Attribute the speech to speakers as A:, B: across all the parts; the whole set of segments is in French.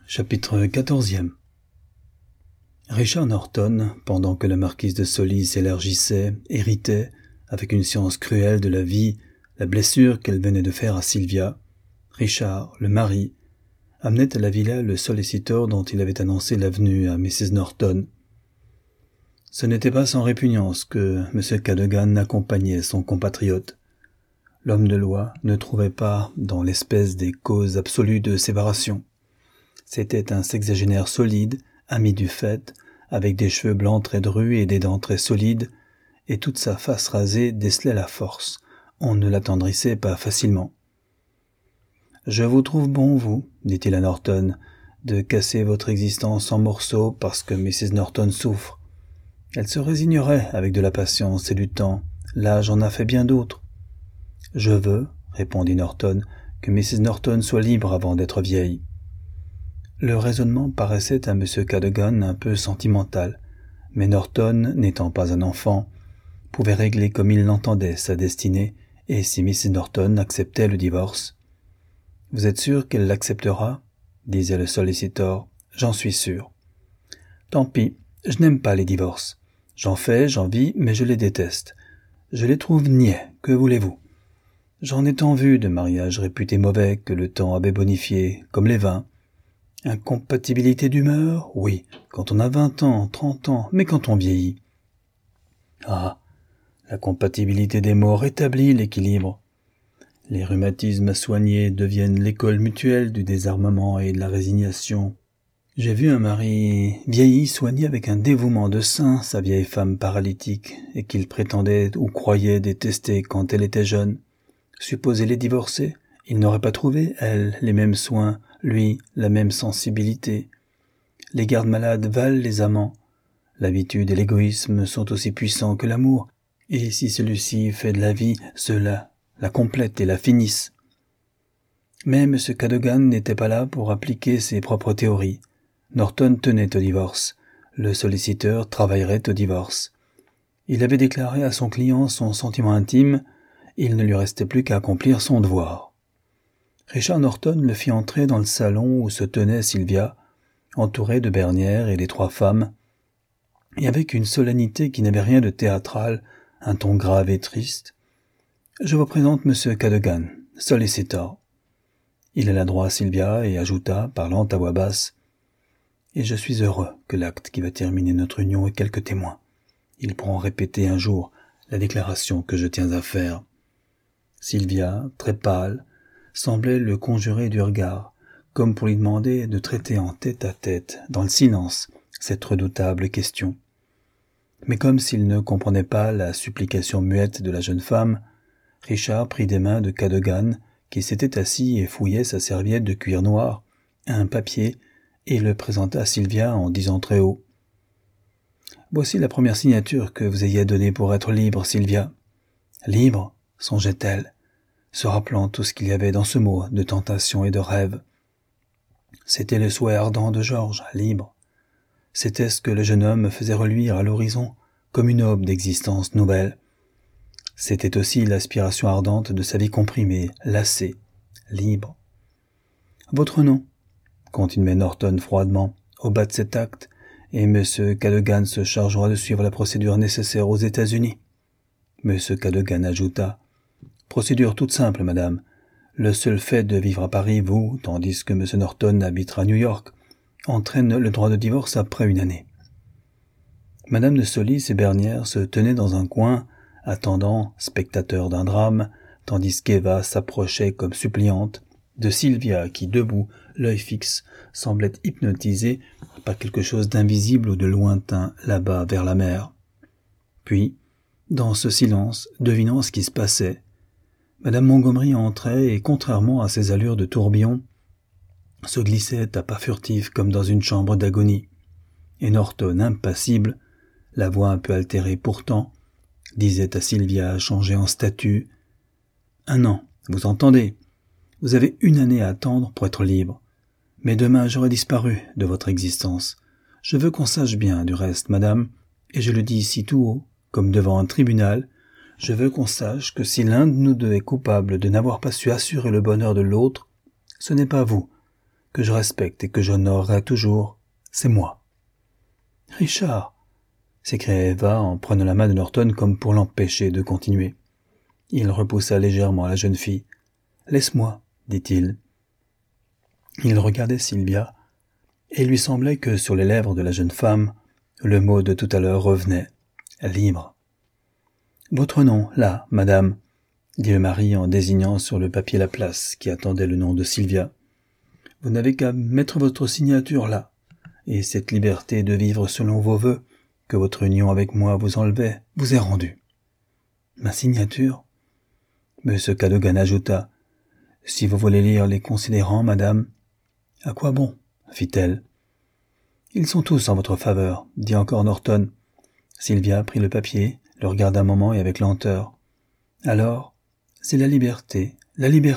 A: Chapitre 14. Richard Norton, pendant que la marquise de Sully s'élargissait, héritait, avec une science cruelle de la vie, la blessure qu'elle venait de faire à Sylvia. Richard, le mari, amenait à la villa le solliciteur dont il avait annoncé la venue à Mrs. Norton. Ce n'était pas sans répugnance que M. Cadogan accompagnait son compatriote. L'homme de loi ne trouvait pas dans l'espèce des causes absolues de séparation. C'était un sexagénaire solide, ami du fait, avec des cheveux blancs très drus et des dents très solides, et toute sa face rasée décelait la force. On ne l'attendrissait pas facilement. « Je vous trouve bon, vous, dit-il à Norton, de casser votre existence en morceaux parce que Mrs. Norton souffre. Elle se résignerait avec de la patience et du temps. L'âge en a fait bien d'autres. »« Je veux, répondit Norton, que Mrs. Norton soit libre avant d'être vieille. » Le raisonnement paraissait à M. Cadogan un peu sentimental, mais Norton, n'étant pas un enfant, pouvait régler comme il l'entendait sa destinée, et si Mrs. Norton acceptait le divorce. « Vous êtes sûr qu'elle l'acceptera » disait le solliciteur. « J'en suis sûr. »« Tant pis, je n'aime pas les divorces. J'en fais, j'en vis, mais je les déteste. Je les trouve niais, que voulez-vous ? J'en ai tant vu de mariages réputés mauvais que le temps avait bonifié, comme les vins. Incompatibilité d'humeur, oui, quand on a 20 ans, 30 ans, mais quand on vieillit. Ah, la compatibilité des mots rétablit l'équilibre. Les rhumatismes à soigner deviennent l'école mutuelle du désarmement et de la résignation. J'ai vu un mari vieilli soigner avec un dévouement de saint sa vieille femme paralytique et qu'il prétendait ou croyait détester quand elle était jeune. Supposez-les divorcer, il n'aurait pas trouvé, elle, les mêmes soins, lui, la même sensibilité. Les gardes-malades valent les amants. L'habitude et l'égoïsme sont aussi puissants que l'amour, et si celui-ci fait de la vie, ceux-là la complètent et la finissent. Mais M. Cadogan n'était pas là pour appliquer ses propres théories. Norton tenait au divorce. Le solliciteur travaillerait au divorce. Il avait déclaré à son client son sentiment intime. Il ne lui restait plus qu'à accomplir son devoir. Richard Norton le fit entrer dans le salon où se tenait Sylvia, entourée de Bernière et les 3 femmes, et avec une solennité qui n'avait rien de théâtral, un ton grave et triste. « Je vous présente M. Cadogan, solliciteur. » Il alla droit à Sylvia et ajouta, parlant à voix basse, « Et je suis heureux que l'acte qui va terminer notre union ait quelques témoins. Ils pourront répéter un jour la déclaration que je tiens à faire. » Sylvia, très pâle, semblait le conjurer du regard, comme pour lui demander de traiter en tête-à-tête, dans le silence, cette redoutable question. Mais comme s'il ne comprenait pas la supplication muette de la jeune femme, Richard prit des mains de Cadogan, qui s'était assis et fouillait sa serviette de cuir noir, un papier, et le présenta à Sylvia en disant très haut. « Voici la première signature que vous ayez à donner pour être libre, Sylvia. »« Libre » songeait-elle, se rappelant tout ce qu'il y avait dans ce mot de tentation et de rêve. C'était le souhait ardent de Georges, libre. C'était ce que le jeune homme faisait reluire à l'horizon, comme une aube d'existence nouvelle. C'était aussi l'aspiration ardente de sa vie comprimée, lassée, libre. « Votre nom ?» continuait Norton froidement, au bas de cet acte, et M. Cadogan se chargera de suivre la procédure nécessaire aux États-Unis. M. Cadogan ajouta, « Procédure toute simple, madame. Le seul fait de vivre à Paris, vous, tandis que M. Norton habitera New York, entraîne le droit de divorce après 1 année. » Madame de Solis et Bernière se tenaient dans un coin, attendant, spectateurs d'un drame, tandis qu'Eva s'approchait comme suppliante de Sylvia qui, debout, l'œil fixe, semblait hypnotisée par quelque chose d'invisible ou de lointain là-bas vers la mer. Puis, dans ce silence, devinant ce qui se passait, Madame Montgomery entrait et, contrairement à ses allures de tourbillon, se glissait à pas furtifs comme dans une chambre d'agonie. Et Norton, impassible, la voix un peu altérée pourtant, disait à Sylvia changée en statue, « 1 an, vous entendez ? Vous avez 1 année à attendre pour être libre. Mais demain j'aurai disparu de votre existence. Je veux qu'on sache bien du reste, madame, et je le dis ici tout haut, comme devant un tribunal, je veux qu'on sache que si l'un de nous 2 est coupable de n'avoir pas su assurer le bonheur de l'autre, ce n'est pas vous, que je respecte et que j'honorerai toujours, c'est moi. « Richard !» s'écria Eva en prenant la main de Norton comme pour l'empêcher de continuer. Il repoussa légèrement la jeune fille. « Laisse-moi, dit-il. » Il regardait Sylvia, et il lui semblait que sur les lèvres de la jeune femme, le mot de tout à l'heure revenait, libre. « Votre nom, là, madame, » dit le mari en désignant sur le papier la place qui attendait le nom de Sylvia. « Vous n'avez qu'à mettre votre signature là, et cette liberté de vivre selon vos vœux, que votre union avec moi vous enlevait, vous est rendue. »« Ma signature ?» M. Cadogan ajouta. « Si vous voulez lire les considérants, madame. »« À quoi bon ?» fit-elle. « Ils sont tous en votre faveur, » dit encore Norton. Sylvia prit le papier, le regarda un moment et avec lenteur. « Alors, c'est la liberté cela. »«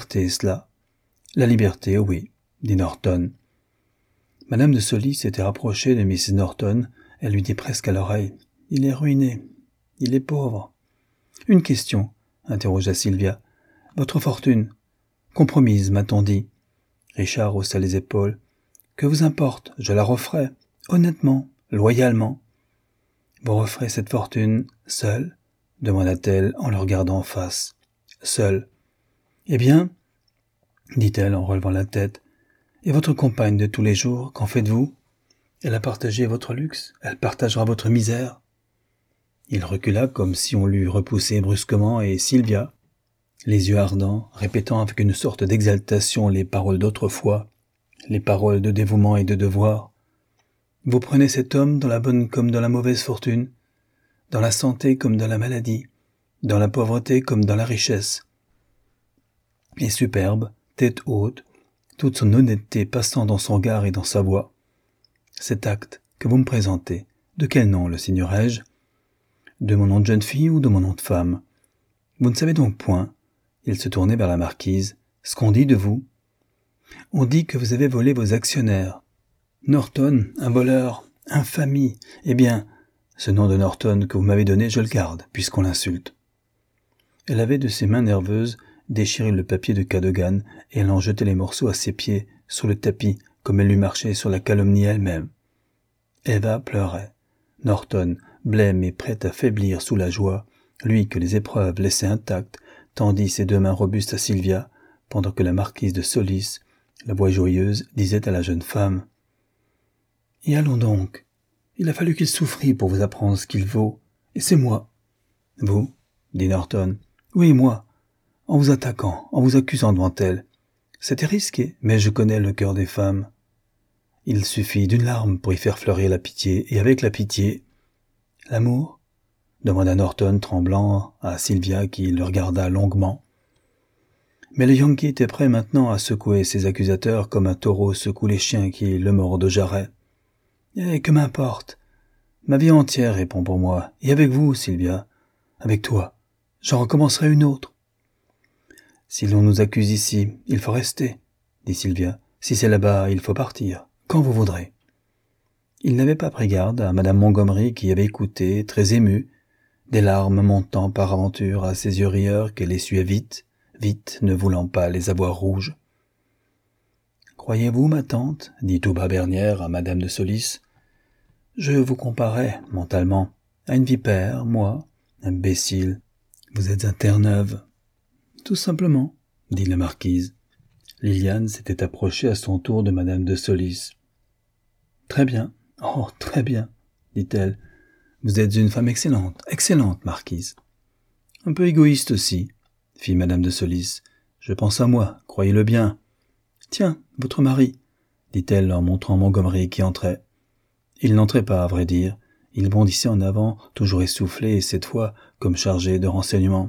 A: La liberté, oui, » dit Norton. Madame de Solis s'était rapprochée de Mrs. Norton. Elle lui dit presque à l'oreille. « Il est ruiné. Il est pauvre. »« Une question, » interrogea Sylvia. « Votre fortune. Compromise, m'a-t-on dit. » Richard haussa les épaules. « Que vous importe, je la referai. Honnêtement, loyalement. »« Vous referez cette fortune seule ?» demanda-t-elle en le regardant en face. « Seule. »« Eh bien, » dit-elle en relevant la tête, « et votre compagne de tous les jours, qu'en faites-vous ? Elle a partagé votre luxe, elle partagera votre misère. » Il recula comme si on l'eût repoussé brusquement et Sylvia, les yeux ardents, répétant avec une sorte d'exaltation les paroles d'autrefois, les paroles de dévouement et de devoir. « Vous prenez cet homme dans la bonne comme dans la mauvaise fortune, dans la santé comme dans la maladie, dans la pauvreté comme dans la richesse. Et superbe, tête haute, toute son honnêteté passant dans son regard et dans sa voix. Cet acte que vous me présentez, de quel nom le signerai-je ? De mon nom de jeune fille ou de mon nom de femme ? Vous ne savez donc point, » il se tournait vers la marquise, « ce qu'on dit de vous ? On dit que vous avez volé vos actionnaires. Norton, un voleur, infamie. Eh bien, ce nom de Norton que vous m'avez donné, je le garde, puisqu'on l'insulte. » Elle avait de ses mains nerveuses déchiré le papier de Cadogan et elle en jetait les morceaux à ses pieds, sur le tapis, comme elle lui marchait sur la calomnie elle-même. Eva pleurait. Norton, blême et prêt à faiblir sous la joie, lui que les épreuves laissaient intact, tendit ses deux mains robustes à Sylvia, pendant que la marquise de Solis, la voix joyeuse, disait à la jeune femme « Et allons donc. Il a fallu qu'il souffrit pour vous apprendre ce qu'il vaut, et c'est moi. »« Vous ?» dit Norton. « Oui, moi. En vous attaquant, en vous accusant devant elle. C'était risqué, mais je connais le cœur des femmes. Il suffit d'une larme pour y faire fleurir la pitié, et avec la pitié... »« L'amour ?» demanda Norton, tremblant, à Sylvia qui le regarda longuement. Mais le Yankee était prêt maintenant à secouer ses accusateurs comme un taureau secoue les chiens qui le mordent au jarret. « Eh, que m'importe. Ma vie entière répond pour moi, et avec vous, Sylvia, avec toi, j'en recommencerai une autre. »« Si l'on nous accuse ici, il faut rester, » dit Sylvia. « Si c'est là-bas, il faut partir, quand vous voudrez. » Il n'avait pas pris garde à Madame Montgomery qui avait écouté, très émue, des larmes montant par aventure à ses yeux rieurs qu'elle essuyait vite, vite, ne voulant pas les avoir rouges. « Croyez-vous, ma tante, dit tout bas Bernière à Madame de Solis, je vous comparais, mentalement, à une vipère, moi, imbécile. Vous êtes à Terre-Neuve. »« Tout simplement, » dit la marquise. Liliane s'était approchée à son tour de Madame de Solis. « Très bien, oh, très bien, dit-elle. Vous êtes une femme excellente, excellente, marquise. »« Un peu égoïste aussi, » fit Madame de Solis. « Je pense à moi, croyez-le bien. »« Tiens, votre mari, » dit-elle en montrant Montgomery qui entrait. Il n'entrait pas, à vrai dire. Il bondissait en avant, toujours essoufflé et cette fois comme chargé de renseignements.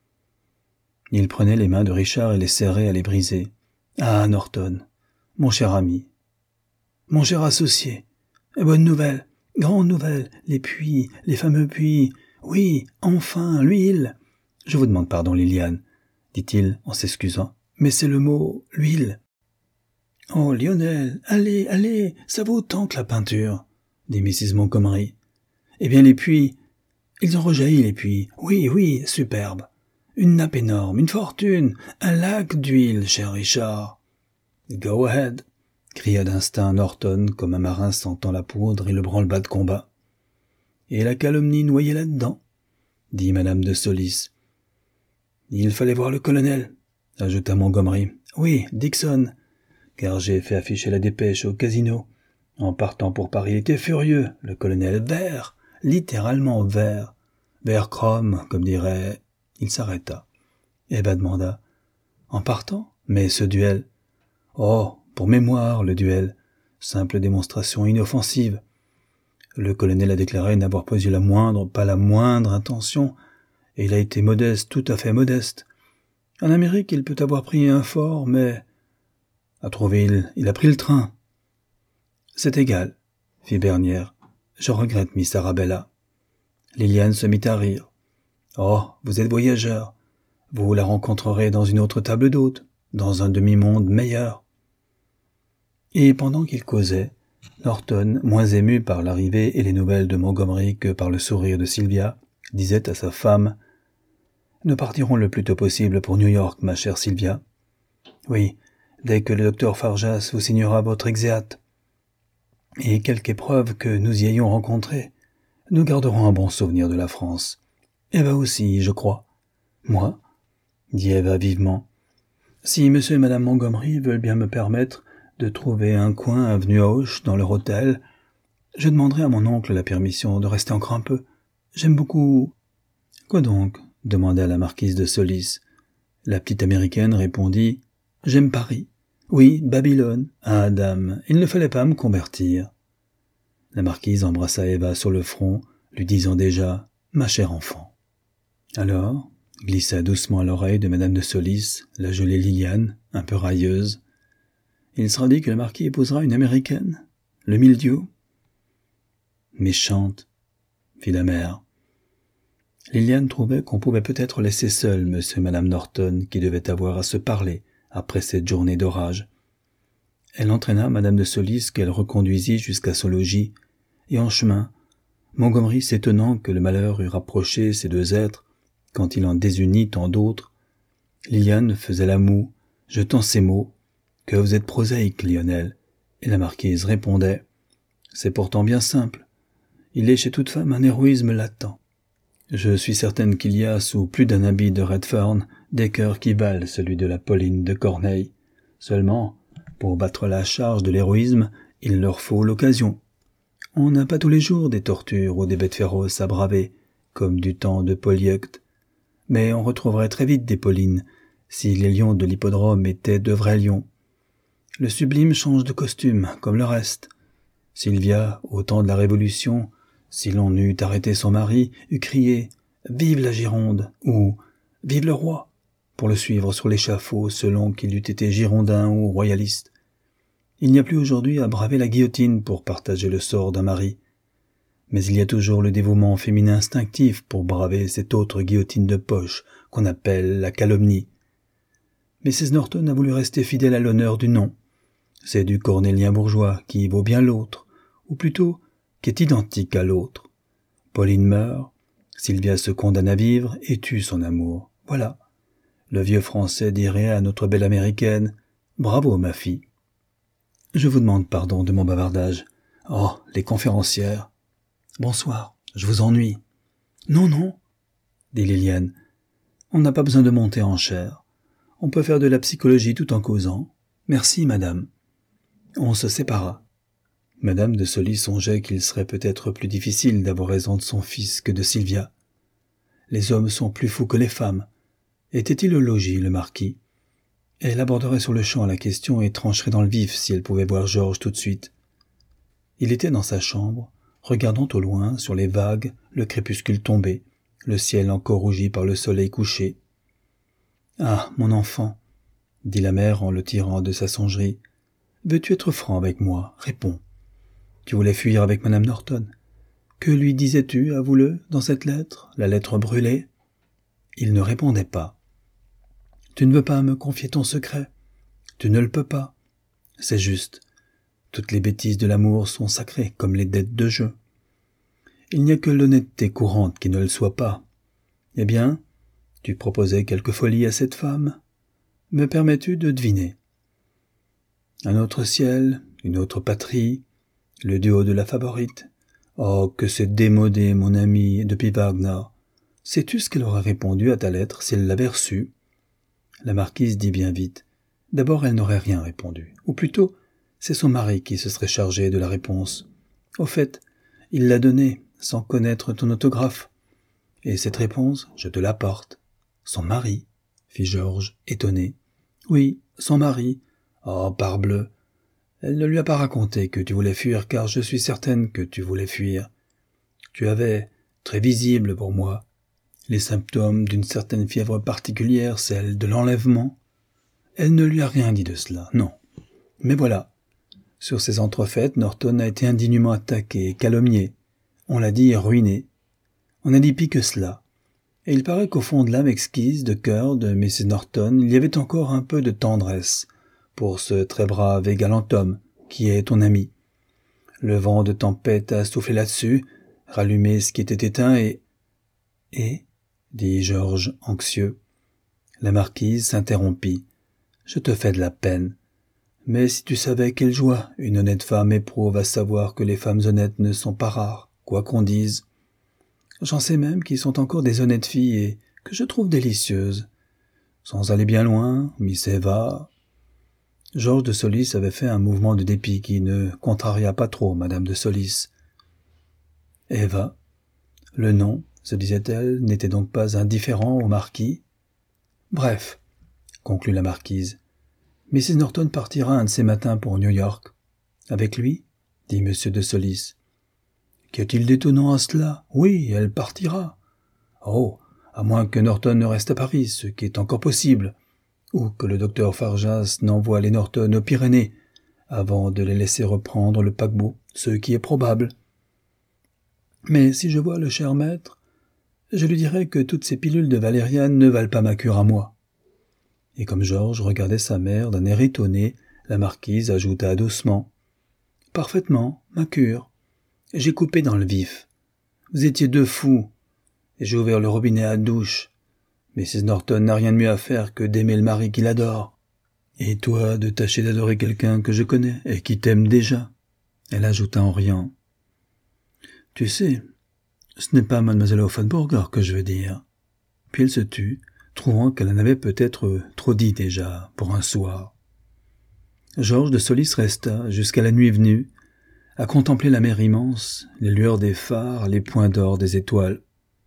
A: Il prenait les mains de Richard et les serrait à les briser. « Ah, Norton, mon cher ami, mon cher associé, bonne nouvelle, grande nouvelle, les puits, les fameux puits, oui, enfin, l'huile. Je vous demande pardon, Liliane, dit-il en s'excusant, mais c'est le mot « l'huile ». Oh, Lionel, allez, allez, ça vaut autant que la peinture, dit Mrs. Montgomery. Eh bien, les puits, ils ont rejailli, les puits. Oui, oui, superbe. Une nappe énorme, une fortune, un lac d'huile, cher Richard. Go ahead. cria d'instinct Norton comme un marin sentant la poudre et le branle-bas de combat. Et la calomnie noyée là-dedans, dit madame de Solis. Il fallait voir le colonel, ajouta Montgomery. Oui, Dixon, car j'ai fait afficher la dépêche au casino. En partant pour Paris, il était furieux, le colonel vert, littéralement vert. Vert chrome, comme dirait... Il s'arrêta. Eva demanda. En partant? Mais ce duel? Oh, pour mémoire, le duel. Simple démonstration inoffensive. Le colonel a déclaré n'avoir pas eu pas la moindre intention, et il a été modeste, tout à fait modeste. En Amérique, il peut avoir pris un fort, mais... À Trouville, il a pris le train. C'est égal, fit Bernière. Je regrette, Miss Arabella. Liliane se mit à rire. Oh, vous êtes voyageur. Vous la rencontrerez dans une autre table d'hôte, dans un demi-monde meilleur. Et pendant qu'ils causaient, Norton, moins ému par l'arrivée et les nouvelles de Montgomery que par le sourire de Sylvia, disait à sa femme « Nous partirons le plus tôt possible pour New York, ma chère Sylvia. Oui, dès que le docteur Farjas vous signera votre exeat. Et quelque épreuve que nous y ayons rencontrée, nous garderons un bon souvenir de la France. Eva aussi, je crois. Moi, dit Eva vivement. Si monsieur et madame Montgomery veulent bien me permettre de trouver un coin avenue Hoche dans leur hôtel, je demanderai à mon oncle la permission de rester encore un peu. J'aime beaucoup... Quoi donc? Demanda la marquise de Solis. La petite américaine répondit « J'aime Paris. Oui, Babylone. Ah, dame, il ne fallait pas me convertir. » La marquise embrassa Eva sur le front, lui disant déjà « Ma chère enfant. » Alors, glissa doucement à l'oreille de madame de Solis, la jolie Liliane, un peu railleuse. « Il sera dit que le marquis épousera une américaine? Le mildiou ?»« Méchante, » fit la mère. Liliane trouvait qu'on pouvait peut-être laisser seul monsieur et madame Norton qui devaient avoir à se parler après cette journée d'orage. Elle entraîna madame de Solis qu'elle reconduisit jusqu'à son logis, et en chemin, Montgomery s'étonnant que le malheur eût rapproché ces deux êtres quand il en désunit tant d'autres, Liliane faisait la moue, jetant ces mots « Que vous êtes prosaïque, Lionel », et la marquise répondait « C'est pourtant bien simple. Il est chez toute femme un héroïsme latent. Je suis certaine qu'il y a, sous plus d'un habit de Redfern, des cœurs qui valent celui de la Pauline de Corneille. Seulement, pour battre la charge de l'héroïsme, il leur faut l'occasion. On n'a pas tous les jours des tortures ou des bêtes féroces à braver, comme du temps de Polyeucte. Mais on retrouverait très vite des Paulines, si les lions de l'hippodrome étaient de vrais lions. Le sublime change de costume, comme le reste. Sylvia, au temps de la Révolution, si l'on eût arrêté son mari, eût crié « Vive la Gironde !» ou « Vive le roi !» pour le suivre sur l'échafaud selon qu'il eût été girondin ou royaliste. Il n'y a plus aujourd'hui à braver la guillotine pour partager le sort d'un mari. Mais il y a toujours le dévouement féminin instinctif pour braver cette autre guillotine de poche qu'on appelle la calomnie. Mrs. Norton a voulu rester fidèle à l'honneur du nom. C'est du cornélien bourgeois qui vaut bien l'autre, ou plutôt qui est identique à l'autre. Pauline meurt, Sylvia se condamne à vivre et tue son amour. Voilà. Le vieux Français dirait à notre belle Américaine « Bravo, ma fille !» Je vous demande pardon de mon bavardage. Oh, les conférencières. Bonsoir, je vous ennuie. Non, non, dit Liliane. On n'a pas besoin de monter en chair. On peut faire de la psychologie tout en causant. Merci, madame. On se sépara. Madame de Solis songeait qu'il serait peut-être plus difficile d'avoir raison de son fils que de Sylvia. Les hommes sont plus fous que les femmes. Était-il au logis, le marquis? Elle aborderait sur le champ la question et trancherait dans le vif si elle pouvait voir Georges tout de suite. Il était dans sa chambre, regardant au loin, sur les vagues, le crépuscule tombé, le ciel encore rougi par le soleil couché. « Ah, mon enfant, » dit la mère en le tirant de sa songerie, « veux-tu être franc avec moi? Réponds. Tu voulais fuir avec madame Norton. Que lui disais-tu, avoue-le, dans cette lettre, la lettre brûlée ?» Il ne répondait pas. « Tu ne veux pas me confier ton secret? Tu ne le peux pas. C'est juste. Toutes les bêtises de l'amour sont sacrées comme les dettes de jeu. Il n'y a que l'honnêteté courante qui ne le soit pas. Eh bien, tu proposais quelque folie à cette femme? Me permets-tu de deviner? Un autre ciel, une autre patrie, le duo de la Favorite. Oh, que c'est démodé, mon ami, depuis Wagner. Sais-tu ce qu'elle aurait répondu à ta lettre si elle l'avait reçue? La marquise dit bien vite. D'abord, elle n'aurait rien répondu. Ou plutôt, c'est son mari qui se serait chargé de la réponse. Au fait, il l'a donnée, sans connaître ton autographe. Et cette réponse, je te l'apporte. Son mari, fit Georges, étonné. Oui, son mari. Oh, parbleu. Elle ne lui a pas raconté que tu voulais fuir, car je suis certaine que tu voulais fuir. Tu avais, très visible pour moi, les symptômes d'une certaine fièvre particulière, celle de l'enlèvement. Elle ne lui a rien dit de cela, non. Mais voilà, sur ces entrefaites, Norton a été indignement attaqué, calomnié. On l'a dit ruiné. On n'a dit pis que cela. Et il paraît qu'au fond de l'âme exquise de cœur de Mrs. Norton, il y avait encore un peu de tendresse pour ce très brave et galant homme qui est ton ami. Le vent de tempête a soufflé là-dessus, rallumé ce qui était éteint et, dit Georges anxieux. La marquise s'interrompit. Je te fais de la peine. Mais si tu savais quelle joie une honnête femme éprouve à savoir que les femmes honnêtes ne sont pas rares, quoi qu'on dise. J'en sais même qu'ils sont encore des honnêtes filles et que je trouve délicieuses. Sans aller bien loin, Miss Eva... Georges de Solis avait fait un mouvement de dépit qui ne contraria pas trop madame de Solis. Eva, le nom, se disait-elle, n'était donc pas indifférent au marquis. Bref, conclut la marquise, Mrs. Norton partira un de ces matins pour New York. Avec lui, dit M. de Solis. Qu'y a-t-il d'étonnant à cela? Oui, elle partira. Oh, à moins que Norton ne reste à Paris, ce qui est encore possible, ou que le docteur Farjas n'envoie les Norton aux Pyrénées, avant de les laisser reprendre le paquebot, ce qui est probable. Mais si je vois le cher maître, je lui dirai que toutes ces pilules de valériane ne valent pas ma cure à moi. Et comme Georges regardait sa mère d'un air étonné, la marquise ajouta doucement. « Parfaitement, ma cure. J'ai coupé dans le vif. Vous étiez deux fous, et j'ai ouvert le robinet à douche. Mrs. Norton n'a rien de mieux à faire que d'aimer le mari qui l'adore. Et toi, de tâcher d'adorer quelqu'un que je connais et qui t'aime déjà. » Elle ajouta en riant. « Tu sais, ce n'est pas mademoiselle Offenburger que je veux dire. » Puis elle se tut, trouvant qu'elle en avait peut-être trop dit déjà pour un soir. Georges de Solis resta, jusqu'à la nuit venue, à contempler la mer immense, les lueurs des phares, les points d'or des étoiles.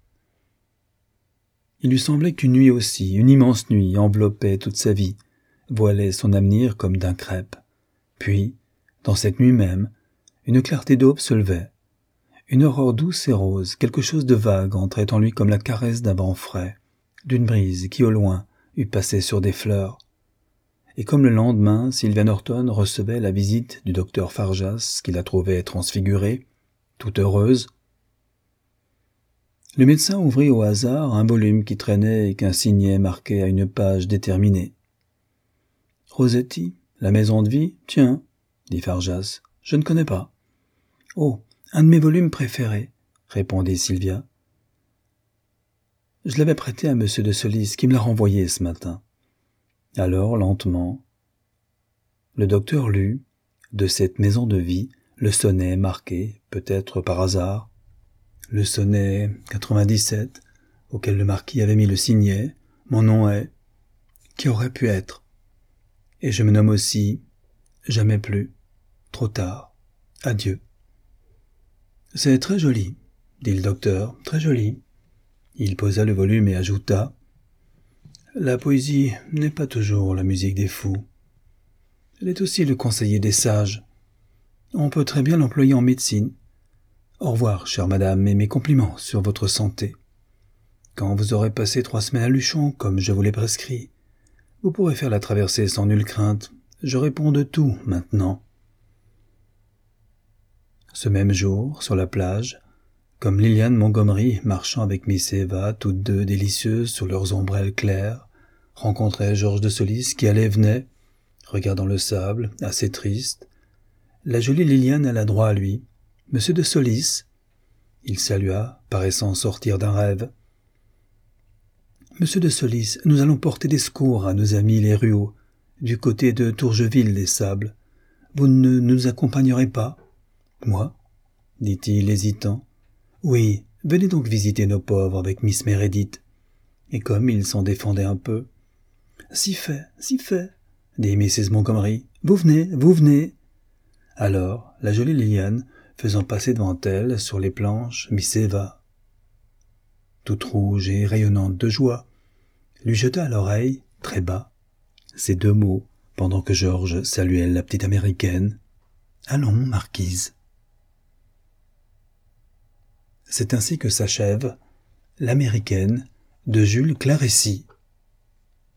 A: Il lui semblait qu'une nuit aussi, une immense nuit, enveloppait toute sa vie, voilait son avenir comme d'un crêpe. Puis, dans cette nuit même, une clarté d'aube se levait. Une aurore douce et rose, quelque chose de vague entrait en lui comme la caresse d'un vent frais, d'une brise qui au loin eût passé sur des fleurs. Et comme le lendemain, Sylvia Norton recevait la visite du docteur Farjas, qui la trouvait transfigurée, toute heureuse, le médecin ouvrit au hasard un volume qui traînait et qu'un signet marquait à une page déterminée. « Rossetti, la maison de vie, tiens, dit Farjas, je ne connais pas. »« Oh, un de mes volumes préférés, » répondit Sylvia. « Je l'avais prêté à M. de Solis, qui me l'a renvoyé ce matin. » Alors, lentement, le docteur lut, de cette maison de vie, le sonnet marqué, peut-être par hasard, le sonnet 97, auquel le marquis avait mis le signet, mon nom est, qui aurait pu être, et je me nomme aussi, jamais plus, trop tard, adieu. C'est très joli, dit le docteur, très joli. Il posa le volume et ajouta, la poésie n'est pas toujours la musique des fous. Elle est aussi le conseiller des sages. On peut très bien l'employer en médecine. Au revoir, chère madame, et mes compliments sur votre santé. Quand vous aurez passé 3 semaines à Luchon, comme je vous l'ai prescrit, vous pourrez faire la traversée sans nulle crainte. Je réponds de tout, maintenant. Ce même jour, sur la plage, comme Liliane Montgomery, marchant avec Miss Eva, toutes deux délicieuses sous leurs ombrelles claires, rencontrait Georges de Solis qui allait et venait, regardant le sable, assez triste. La jolie Liliane alla droit à lui. « Monsieur de Solis ?» Il salua, paraissant sortir d'un rêve. « Monsieur de Solis, nous allons porter des secours à nos amis les Ruot, du côté de Tourgeville-les-Sables. vous ne nous accompagnerez pas? Moi? Dit-il hésitant. Oui, venez donc visiter nos pauvres avec Miss Meredith. Et comme il s'en défendait un peu. Si fait, dit Mrs. Montgomery. Vous venez. Alors, la jolie Liliane, faisant passer devant elle, sur les planches, Miss Eva, toute rouge et rayonnante de joie, lui jeta à l'oreille, très bas, ces deux mots, pendant que George saluait la petite américaine. Allons, marquise. C'est ainsi que s'achève l'américaine de Jules Clarécy.